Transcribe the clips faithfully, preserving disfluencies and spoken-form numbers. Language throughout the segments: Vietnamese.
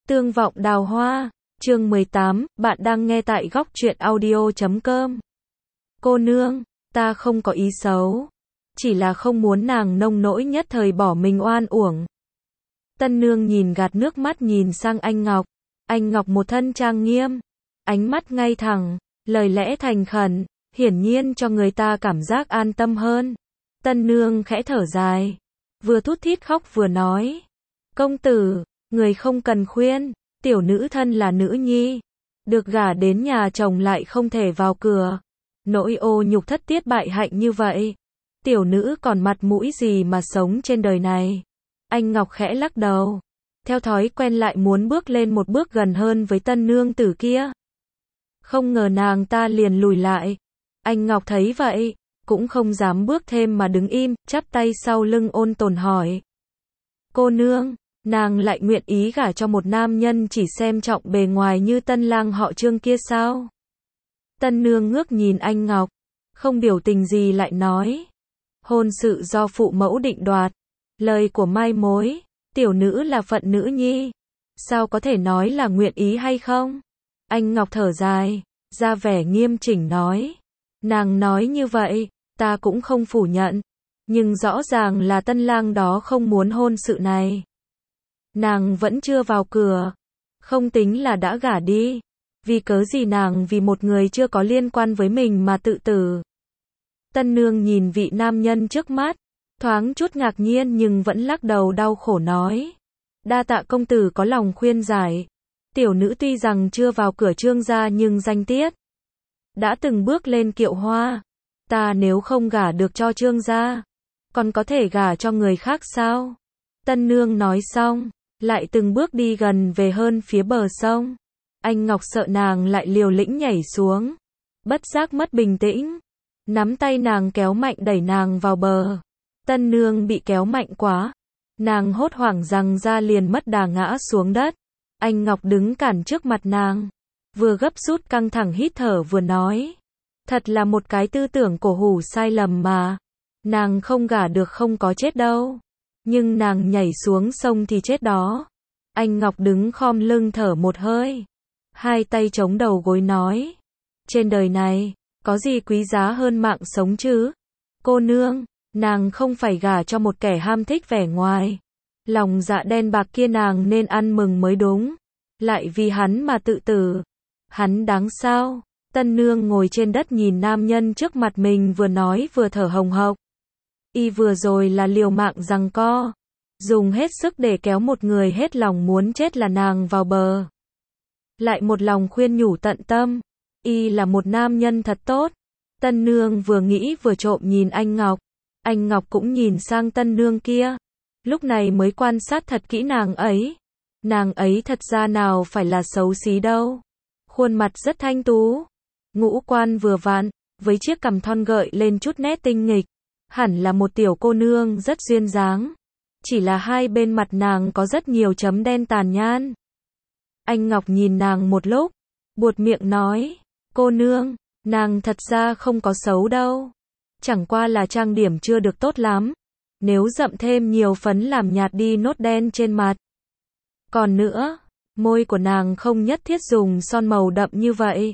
Tương vọng đào hoa, chương mười tám, bạn đang nghe tại góc truyện audio chấm com. Cô nương, ta không có ý xấu, chỉ là không muốn nàng nông nỗi nhất thời bỏ mình oan uổng. Tân nương nhìn gạt nước mắt nhìn sang anh Ngọc, anh Ngọc một thân trang nghiêm, ánh mắt ngay thẳng, lời lẽ thành khẩn, hiển nhiên cho người ta cảm giác an tâm hơn. Tân nương khẽ thở dài, vừa thút thít khóc vừa nói, công tử, người không cần khuyên, tiểu nữ thân là nữ nhi, được gả đến nhà chồng lại không thể vào cửa, nỗi ô nhục thất tiết bại hạnh như vậy, tiểu nữ còn mặt mũi gì mà sống trên đời này. Anh Ngọc khẽ lắc đầu, theo thói quen lại muốn bước lên một bước gần hơn với tân nương tử kia. Không ngờ nàng ta liền lùi lại. Anh Ngọc thấy vậy, cũng không dám bước thêm mà đứng im, chắp tay sau lưng ôn tồn hỏi. Cô nương, nàng lại nguyện ý gả cho một nam nhân chỉ xem trọng bề ngoài như tân lang họ Trương kia sao? Tân nương ngước nhìn anh Ngọc, không biểu tình gì lại nói. Hôn sự do phụ mẫu định đoạt, lời của mai mối, tiểu nữ là phận nữ nhi, sao có thể nói là nguyện ý hay không? Anh Ngọc thở dài, ra vẻ nghiêm chỉnh nói. Nàng nói như vậy, ta cũng không phủ nhận, nhưng rõ ràng là tân lang đó không muốn hôn sự này. Nàng vẫn chưa vào cửa, không tính là đã gả đi, vì cớ gì nàng vì một người chưa có liên quan với mình mà tự tử. Tân nương nhìn vị nam nhân trước mắt, thoáng chút ngạc nhiên nhưng vẫn lắc đầu đau khổ nói. Đa tạ công tử có lòng khuyên giải, tiểu nữ tuy rằng chưa vào cửa Trương gia nhưng danh tiết đã từng bước lên kiệu hoa, ta nếu không gả được cho Trương gia, còn có thể gả cho người khác sao? Tân nương nói xong, lại từng bước đi gần về hơn phía bờ sông. Anh Ngọc sợ nàng lại liều lĩnh nhảy xuống, bất giác mất bình tĩnh, nắm tay nàng kéo mạnh đẩy nàng vào bờ. Tân nương bị kéo mạnh quá, nàng hốt hoảng rằng ra liền mất đà ngã xuống đất. Anh Ngọc đứng cản trước mặt nàng, vừa gấp rút căng thẳng hít thở vừa nói. Thật là một cái tư tưởng cổ hủ sai lầm mà. Nàng không gả được không có chết đâu, nhưng nàng nhảy xuống sông thì chết đó. Anh Ngọc đứng khom lưng thở một hơi, hai tay chống đầu gối nói. Trên đời này, có gì quý giá hơn mạng sống chứ? Cô nương, nàng không phải gả cho một kẻ ham thích vẻ ngoài, lòng dạ đen bạc kia nàng nên ăn mừng mới đúng. Lại vì hắn mà tự tử, hắn đáng sao? Tân nương ngồi trên đất nhìn nam nhân trước mặt mình vừa nói vừa thở hồng hộc. Y vừa rồi là liều mạng giằng co, dùng hết sức để kéo một người hết lòng muốn chết là nàng vào bờ. Lại một lòng khuyên nhủ tận tâm, Y là một nam nhân thật tốt. Tân nương vừa nghĩ vừa trộm nhìn anh Ngọc, anh Ngọc cũng nhìn sang tân nương kia, lúc này mới quan sát thật kỹ nàng ấy. Nàng ấy thật ra nào phải là xấu xí đâu, khuôn mặt rất thanh tú, ngũ quan vừa vặn, với chiếc cằm thon gợi lên chút nét tinh nghịch, hẳn là một tiểu cô nương rất duyên dáng. Chỉ là hai bên mặt nàng có rất nhiều chấm đen tàn nhang. Anh Ngọc nhìn nàng một lúc, buột miệng nói, cô nương, nàng thật ra không có xấu đâu, chẳng qua là trang điểm chưa được tốt lắm, nếu dậm thêm nhiều phấn làm nhạt đi nốt đen trên mặt. Còn nữa, môi của nàng không nhất thiết dùng son màu đậm như vậy,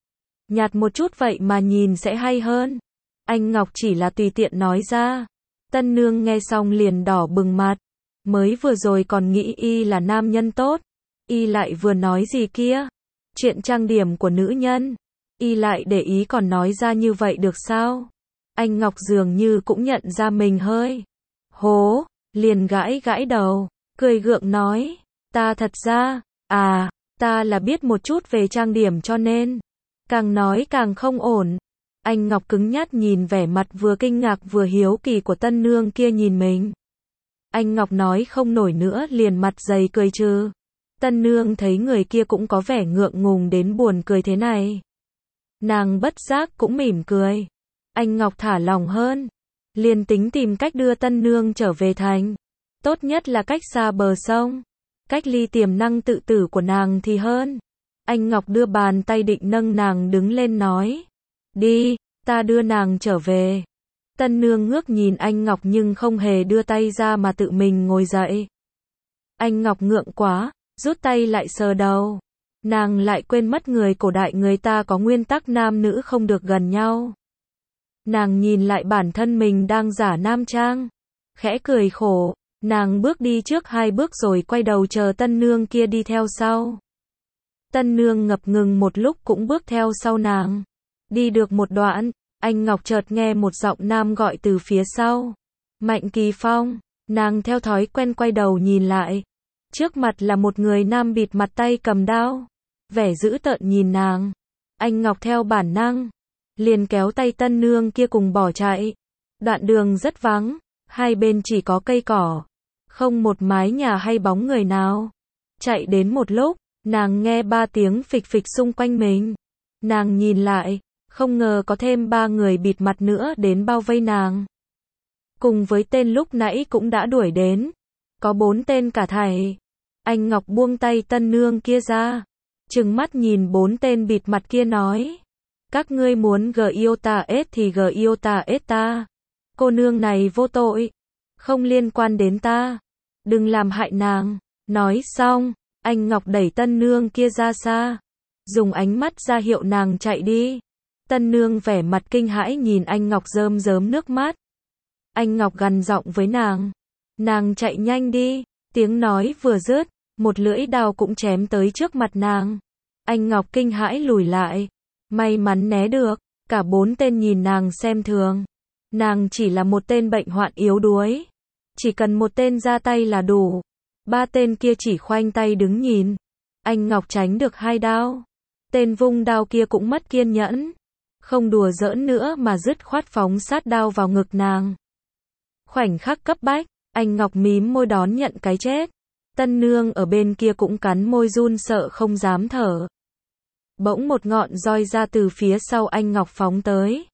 nhạt một chút vậy mà nhìn sẽ hay hơn. Anh Ngọc chỉ là tùy tiện nói ra. Tân nương nghe xong liền đỏ bừng mặt, mới vừa rồi còn nghĩ Y là nam nhân tốt, Y lại vừa nói gì kia, chuyện trang điểm của nữ nhân, Y lại để ý còn nói ra như vậy được sao? Anh Ngọc dường như cũng nhận ra mình hơi hố, liền gãi gãi đầu, cười gượng nói, ta thật ra, à, ta là biết một chút về trang điểm cho nên, càng nói càng không ổn. Anh Ngọc cứng nhắc nhìn vẻ mặt vừa kinh ngạc vừa hiếu kỳ của tân nương kia nhìn mình. Anh Ngọc nói không nổi nữa liền mặt dày cười trừ. Tân nương thấy người kia cũng có vẻ ngượng ngùng đến buồn cười thế này, nàng bất giác cũng mỉm cười. Anh Ngọc thả lòng hơn, liền tính tìm cách đưa tân nương trở về thành, tốt nhất là cách xa bờ sông, cách ly tiềm năng tự tử của nàng thì hơn. Anh Ngọc đưa bàn tay định nâng nàng đứng lên nói, đi, ta đưa nàng trở về. Tân nương ngước nhìn anh Ngọc nhưng không hề đưa tay ra mà tự mình ngồi dậy. Anh Ngọc ngượng quá, rút tay lại sờ đầu. Nàng lại quên mất người cổ đại người ta có nguyên tắc nam nữ không được gần nhau. Nàng nhìn lại bản thân mình đang giả nam trang, khẽ cười khổ, nàng bước đi trước hai bước rồi quay đầu chờ tân nương kia đi theo sau. Tân nương ngập ngừng một lúc cũng bước theo sau nàng. Đi được một đoạn, anh Ngọc chợt nghe một giọng nam gọi từ phía sau. Mạnh Kỳ Phong, nàng theo thói quen quay đầu nhìn lại. Trước mặt là một người nam bịt mặt tay cầm đao, vẻ dữ tợn nhìn nàng. Anh Ngọc theo bản năng, liền kéo tay tân nương kia cùng bỏ chạy. Đoạn đường rất vắng, hai bên chỉ có cây cỏ, không một mái nhà hay bóng người nào. Chạy đến một lúc, nàng nghe ba tiếng phịch phịch xung quanh mình. Nàng nhìn lại, không ngờ có thêm ba người bịt mặt nữa đến bao vây nàng. Cùng với tên lúc nãy cũng đã đuổi đến. Có bốn tên cả thảy. Anh Ngọc buông tay tân nương kia ra, trừng mắt nhìn bốn tên bịt mặt kia nói. Các ngươi muốn gờ yêu ta ết thì gờ yêu ta ết ta. Cô nương này vô tội, không liên quan đến ta. Đừng làm hại nàng. Nói xong, anh Ngọc đẩy tân nương kia ra xa, dùng ánh mắt ra hiệu nàng chạy đi. Tân nương vẻ mặt kinh hãi nhìn anh Ngọc rơm rớm nước mắt. Anh Ngọc gằn giọng với nàng. Nàng chạy nhanh đi. Tiếng nói vừa dứt, một lưỡi đao cũng chém tới trước mặt nàng. Anh Ngọc kinh hãi lùi lại. May mắn né được. Cả bốn tên nhìn nàng xem thường. Nàng chỉ là một tên bệnh hoạn yếu đuối. Chỉ cần một tên ra tay là đủ. Ba tên kia chỉ khoanh tay đứng nhìn. Anh Ngọc tránh được hai đao. Tên vung đao kia cũng mất kiên nhẫn. Không đùa giỡn nữa mà dứt khoát phóng sát đao vào ngực nàng. Khoảnh khắc cấp bách, anh Ngọc mím môi đón nhận cái chết. Tân nương ở bên kia cũng cắn môi run sợ không dám thở. Bỗng một ngọn roi ra từ phía sau anh Ngọc phóng tới.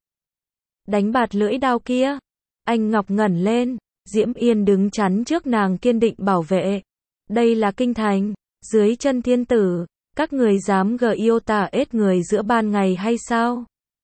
Đánh bạt lưỡi đao kia. Anh Ngọc ngẩng lên, Diễm Yên đứng chắn trước nàng kiên định bảo vệ. Đây là kinh thành, dưới chân thiên tử, các người dám gờ yêu tà ết người giữa ban ngày hay sao?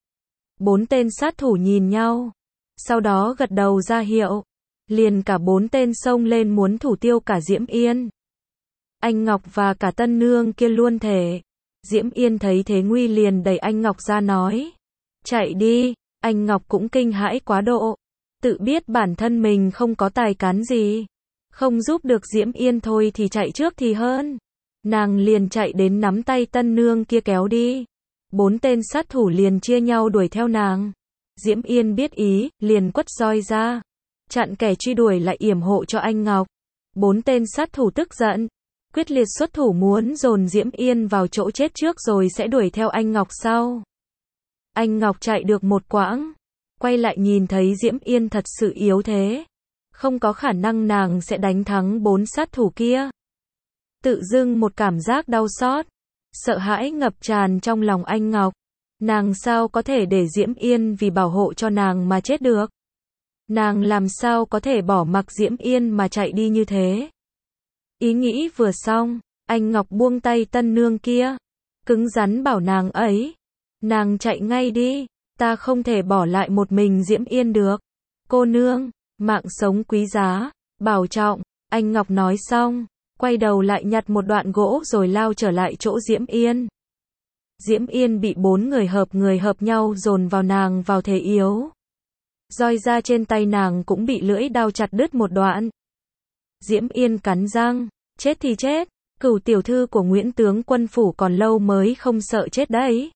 Bốn tên sát thủ nhìn nhau, sau đó gật đầu ra hiệu, liền cả bốn tên xông lên muốn thủ tiêu cả Diễm Yên. Anh Ngọc và cả tân nương kia luôn thể. Diễm Yên thấy thế nguy liền đẩy anh Ngọc ra nói. Chạy đi, anh Ngọc cũng kinh hãi quá độ. Tự biết bản thân mình không có tài cán gì. Không giúp được Diễm Yên thôi thì chạy trước thì hơn. Nàng liền chạy đến nắm tay tân nương kia kéo đi. Bốn tên sát thủ liền chia nhau đuổi theo nàng. Diễm Yên biết ý, liền quất roi ra. Chặn kẻ truy đuổi lại yểm hộ cho anh Ngọc. Bốn tên sát thủ tức giận. Quyết liệt xuất thủ muốn dồn Diễm Yên vào chỗ chết trước rồi sẽ đuổi theo anh Ngọc sau. Anh Ngọc chạy được một quãng. Quay lại nhìn thấy Diễm Yên thật sự yếu thế. Không có khả năng nàng sẽ đánh thắng bốn sát thủ kia. Tự dưng một cảm giác đau xót, sợ hãi ngập tràn trong lòng anh Ngọc. Nàng sao có thể để Diễm Yên vì bảo hộ cho nàng mà chết được? Nàng làm sao có thể bỏ mặc Diễm Yên mà chạy đi như thế? Ý nghĩ vừa xong, anh Ngọc buông tay tân nương kia, cứng rắn bảo nàng ấy. Nàng chạy ngay đi, ta không thể bỏ lại một mình Diễm Yên được. Cô nương, mạng sống quý giá, bảo trọng. Anh Ngọc nói xong, quay đầu lại nhặt một đoạn gỗ rồi lao trở lại chỗ Diễm Yên. Diễm Yên bị bốn người hợp người hợp nhau dồn vào nàng vào thế yếu. Roi ra trên tay nàng cũng bị lưỡi đao chặt đứt một đoạn. Diễm Yên cắn răng, chết thì chết, Cửu tiểu thư của Nguyễn tướng quân phủ còn lâu mới không sợ chết đấy.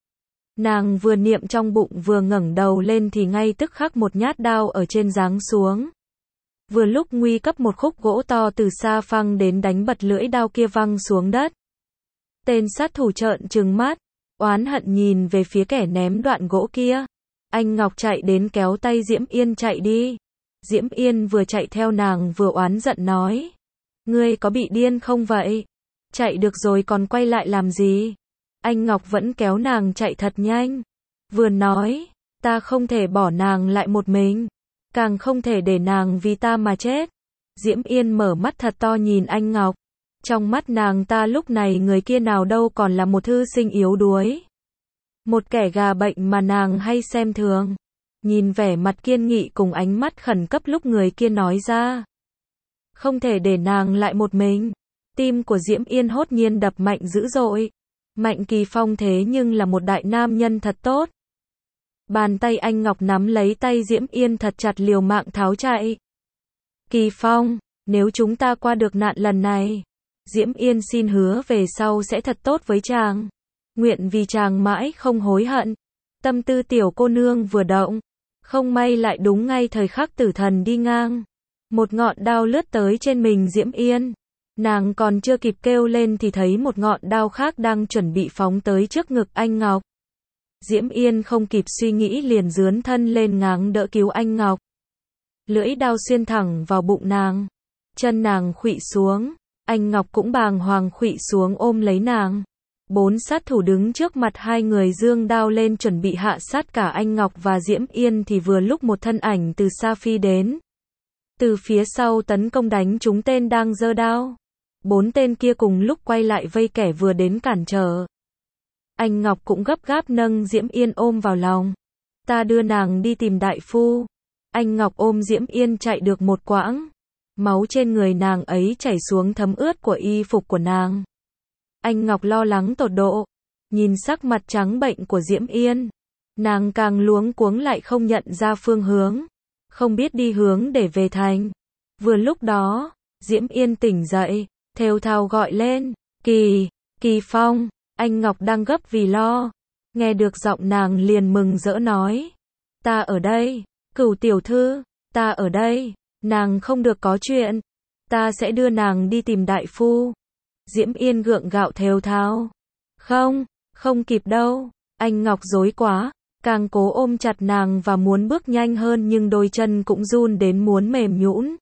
Nàng vừa niệm trong bụng vừa ngẩng đầu lên thì ngay tức khắc một nhát đao ở trên giáng xuống. Vừa lúc nguy cấp một khúc gỗ to từ xa phăng đến đánh bật lưỡi đao kia văng xuống đất. Tên sát thủ trợn trừng mắt, oán hận nhìn về phía kẻ ném đoạn gỗ kia. Anh Ngọc chạy đến kéo tay Diễm Yên chạy đi. Diễm Yên vừa chạy theo nàng vừa oán giận nói. Ngươi có bị điên không vậy? Chạy được rồi còn quay lại làm gì? Anh Ngọc vẫn kéo nàng chạy thật nhanh. Vừa nói, ta không thể bỏ nàng lại một mình. Càng không thể để nàng vì ta mà chết. Diễm Yên mở mắt thật to nhìn anh Ngọc. Trong mắt nàng ta lúc này người kia nào đâu còn là một thư sinh yếu đuối. Một kẻ gà bệnh mà nàng hay xem thường. Nhìn vẻ mặt kiên nghị cùng ánh mắt khẩn cấp lúc người kia nói ra. Không thể để nàng lại một mình. Tim của Diễm Yên hốt nhiên đập mạnh dữ dội. Mạnh Kỳ Phong thế nhưng là một đại nam nhân thật tốt. Bàn tay anh Ngọc nắm lấy tay Diễm Yên thật chặt liều mạng tháo chạy. Kỳ Phong, nếu chúng ta qua được nạn lần này, Diễm Yên xin hứa về sau sẽ thật tốt với chàng. Nguyện vì chàng mãi không hối hận. Tâm tư tiểu cô nương vừa động, không may lại đúng ngay thời khắc tử thần đi ngang. Một ngọn đao lướt tới trên mình Diễm Yên. Nàng còn chưa kịp kêu lên thì thấy một ngọn đao khác đang chuẩn bị phóng tới trước ngực anh Ngọc. Diễm Yên không kịp suy nghĩ liền dướn thân lên ngáng đỡ cứu anh Ngọc. Lưỡi đao xuyên thẳng vào bụng nàng. Chân nàng khuỵu xuống, anh Ngọc cũng bàng hoàng khuỵu xuống ôm lấy nàng. Bốn sát thủ đứng trước mặt hai người giương đao lên chuẩn bị hạ sát cả anh Ngọc và Diễm Yên thì vừa lúc một thân ảnh từ xa phi đến. Từ phía sau tấn công đánh trúng tên đang giơ đao. Bốn tên kia cùng lúc quay lại vây kẻ vừa đến cản trở. Anh Ngọc cũng gấp gáp nâng Diễm Yên ôm vào lòng. Ta đưa nàng đi tìm đại phu. Anh Ngọc ôm Diễm Yên chạy được một quãng. Máu trên người nàng ấy chảy xuống thấm ướt của y phục của nàng. Anh Ngọc lo lắng tột độ. Nhìn sắc mặt trắng bệnh của Diễm Yên. Nàng càng luống cuống lại không nhận ra phương hướng. Không biết đi hướng để về thành. Vừa lúc đó, Diễm Yên tỉnh dậy, thều thào gọi lên. Kỳ, Kỳ Phong. Anh Ngọc đang gấp vì lo. Nghe được giọng nàng liền mừng rỡ nói. Ta ở đây. Cửu tiểu thư, ta ở đây. Nàng không được có chuyện. Ta sẽ đưa nàng đi tìm đại phu. Diễm Yên gượng gạo thều thào. Không, không kịp đâu. Anh Ngọc rối quá. Càng cố ôm chặt nàng và muốn bước nhanh hơn nhưng đôi chân cũng run đến muốn mềm nhũn.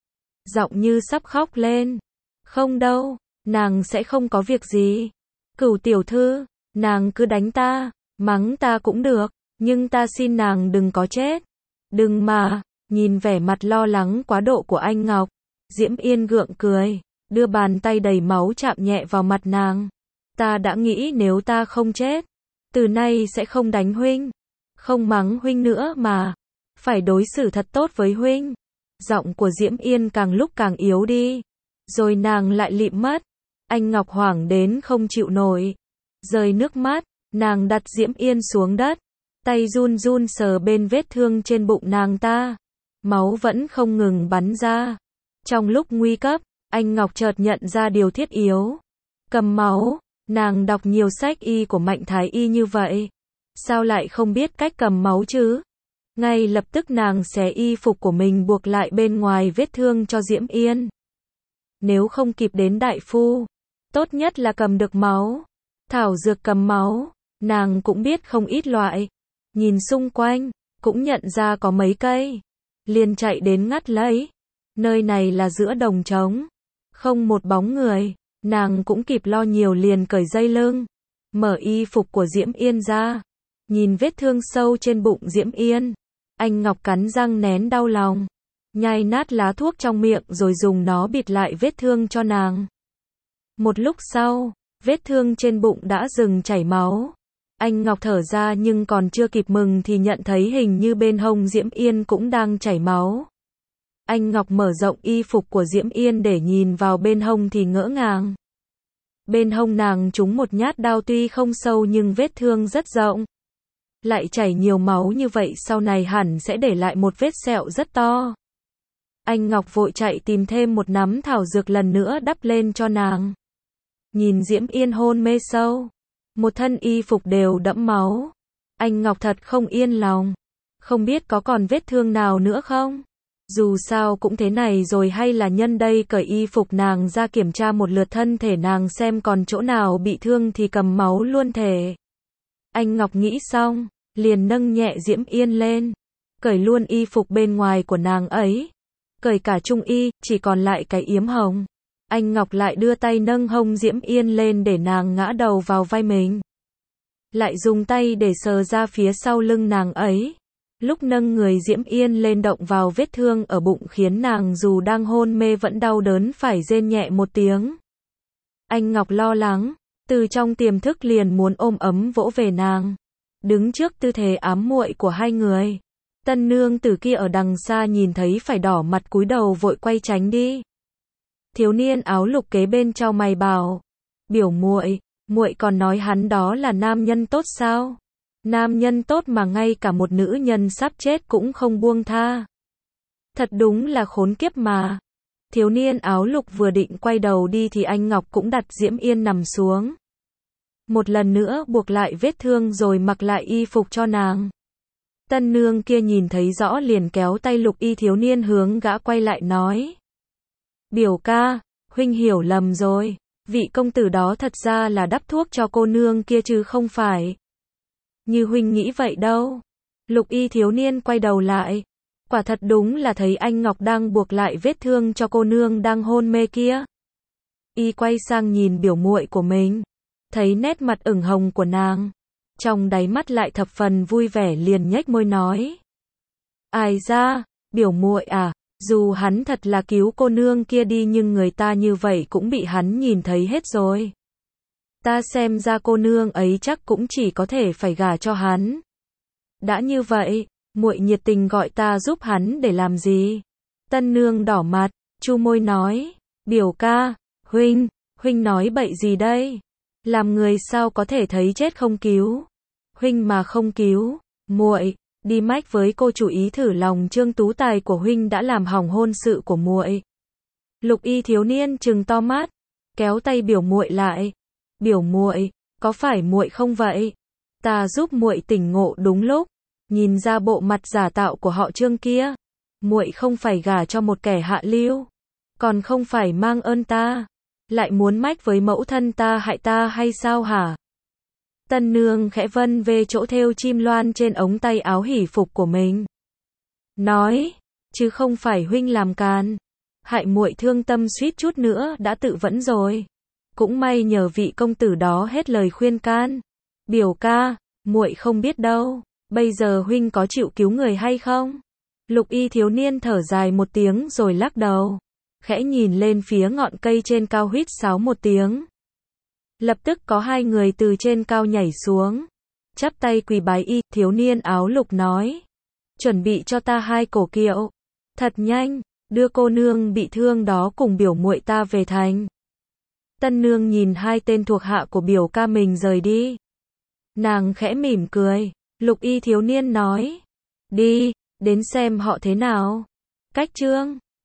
Giọng như sắp khóc lên. Không đâu, nàng sẽ không có việc gì. Cửu tiểu thư, nàng cứ đánh ta, mắng ta cũng được, nhưng ta xin nàng đừng có chết. Đừng mà, nhìn vẻ mặt lo lắng quá độ của anh Ngọc. Diễm Yên gượng cười, đưa bàn tay đầy máu chạm nhẹ vào mặt nàng. Ta đã nghĩ nếu ta không chết, từ nay sẽ không đánh huynh, không mắng huynh nữa mà, phải đối xử thật tốt với huynh. Giọng của Diễm Yên càng lúc càng yếu đi, rồi nàng lại lịm mất. Anh Ngọc hoảng đến không chịu nổi, rơi nước mắt, nàng đặt Diễm Yên xuống đất, tay run run sờ bên vết thương trên bụng nàng ta, máu vẫn không ngừng bắn ra. Trong lúc nguy cấp, anh Ngọc chợt nhận ra điều thiết yếu, cầm máu. Nàng đọc nhiều sách y của Mạnh Thái Y như vậy, sao lại không biết cách cầm máu chứ? Ngay lập tức nàng xé y phục của mình buộc lại bên ngoài vết thương cho Diễm Yên. Nếu không kịp đến đại phu, tốt nhất là cầm được máu. Thảo dược cầm máu, nàng cũng biết không ít loại. Nhìn xung quanh, cũng nhận ra có mấy cây. Liền chạy đến ngắt lấy. Nơi này là giữa đồng trống, không một bóng người. Nàng cũng kịp lo nhiều liền cởi dây lưng, mở y phục của Diễm Yên ra. Nhìn vết thương sâu trên bụng Diễm Yên, anh Ngọc cắn răng nén đau lòng, nhai nát lá thuốc trong miệng rồi dùng nó bịt lại vết thương cho nàng. Một lúc sau, vết thương trên bụng đã dừng chảy máu. Anh Ngọc thở ra nhưng còn chưa kịp mừng thì nhận thấy hình như bên hông Diễm Yên cũng đang chảy máu. Anh Ngọc mở rộng y phục của Diễm Yên để nhìn vào bên hông thì ngỡ ngàng. Bên hông nàng trúng một nhát đao tuy không sâu nhưng vết thương rất rộng. Lại chảy nhiều máu như vậy sau này hẳn sẽ để lại một vết sẹo rất to. Anh Ngọc vội chạy tìm thêm một nắm thảo dược lần nữa đắp lên cho nàng. Nhìn Diễm Yên hôn mê sâu, một thân y phục đều đẫm máu. Anh Ngọc thật không yên lòng. Không biết có còn vết thương nào nữa không? Dù sao cũng thế này rồi, hay là nhân đây cởi y phục nàng ra kiểm tra một lượt thân thể nàng xem còn chỗ nào bị thương thì cầm máu luôn thể. Anh Ngọc nghĩ xong, liền nâng nhẹ Diễm Yên lên, cởi luôn y phục bên ngoài của nàng ấy, cởi cả trung y, chỉ còn lại cái yếm hồng. Anh Ngọc lại đưa tay nâng hông Diễm Yên lên để nàng ngã đầu vào vai mình. Lại dùng tay để sờ ra phía sau lưng nàng ấy. Lúc nâng người Diễm Yên lên động vào vết thương ở bụng khiến nàng dù đang hôn mê vẫn đau đớn phải rên nhẹ một tiếng. Anh Ngọc lo lắng, từ trong tiềm thức liền muốn ôm ấm vỗ về nàng. Đứng trước tư thế ám muội của hai người, tân nương tử kia ở đằng xa nhìn thấy phải đỏ mặt cúi đầu vội quay tránh đi. Thiếu niên áo lục kế bên chau mày bảo, biểu muội, muội còn nói hắn đó là nam nhân tốt sao? Nam nhân tốt mà ngay cả một nữ nhân sắp chết cũng không buông tha. Thật đúng là khốn kiếp mà. Thiếu niên áo lục vừa định quay đầu đi thì anh Ngọc cũng đặt Diễm Yên nằm xuống. Một lần nữa buộc lại vết thương rồi mặc lại y phục cho nàng. Tân nương kia nhìn thấy rõ liền kéo tay lục y thiếu niên hướng gã quay lại nói. Biểu ca, huynh hiểu lầm rồi. Vị công tử đó thật ra là đắp thuốc cho cô nương kia chứ không phải như huynh nghĩ vậy đâu. Lục y thiếu niên quay đầu lại. Quả thật đúng là thấy anh Ngọc đang buộc lại vết thương cho cô nương đang hôn mê kia. Y quay sang nhìn biểu muội của mình. Thấy nét mặt ửng hồng của nàng. Trong đáy mắt lại thập phần vui vẻ liền nhếch môi nói. Ai ra, biểu muội à, dù hắn thật là cứu cô nương kia đi nhưng người ta như vậy cũng bị hắn nhìn thấy hết rồi. Ta xem ra cô nương ấy chắc cũng chỉ có thể phải gả cho hắn. Đã như vậy, muội nhiệt tình gọi ta giúp hắn để làm gì? Tân nương đỏ mặt, chu môi nói, biểu ca, huynh, huynh nói bậy gì đây? Làm người sao có thể thấy chết không cứu? Huynh mà không cứu, muội đi mách với cô chủ ý thử lòng Trương Tú Tài của huynh đã làm hỏng hôn sự của muội. Lục y thiếu niên trừng to mắt, kéo tay biểu muội lại. Biểu muội, có phải muội không vậy? Ta giúp muội tỉnh ngộ đúng lúc. Nhìn ra bộ mặt giả tạo của họ Trương kia, muội không phải gả cho một kẻ hạ lưu, còn không phải mang ơn ta, lại muốn mách với mẫu thân ta hại ta hay sao hả? Tân nương khẽ vân về chỗ thêu chim loan trên ống tay áo hỉ phục của mình. Nói, chứ không phải huynh làm càn, hại muội thương tâm suýt chút nữa đã tự vẫn rồi. Cũng may nhờ vị công tử đó hết lời khuyên can. Biểu ca, muội không biết đâu, bây giờ huynh có chịu cứu người hay không? Lục y thiếu niên thở dài một tiếng rồi lắc đầu, khẽ nhìn lên phía ngọn cây trên cao huýt sáo một tiếng. Lập tức có hai người từ trên cao nhảy xuống, chắp tay quỳ bái y, thiếu niên áo lục nói. Chuẩn bị cho ta hai cổ kiệu, thật nhanh, đưa cô nương bị thương đó cùng biểu muội ta về thành. Tân nương nhìn hai tên thuộc hạ của biểu ca mình rời đi. Nàng khẽ mỉm cười, lục y thiếu niên nói. Đi, đến xem họ thế nào. Cách chương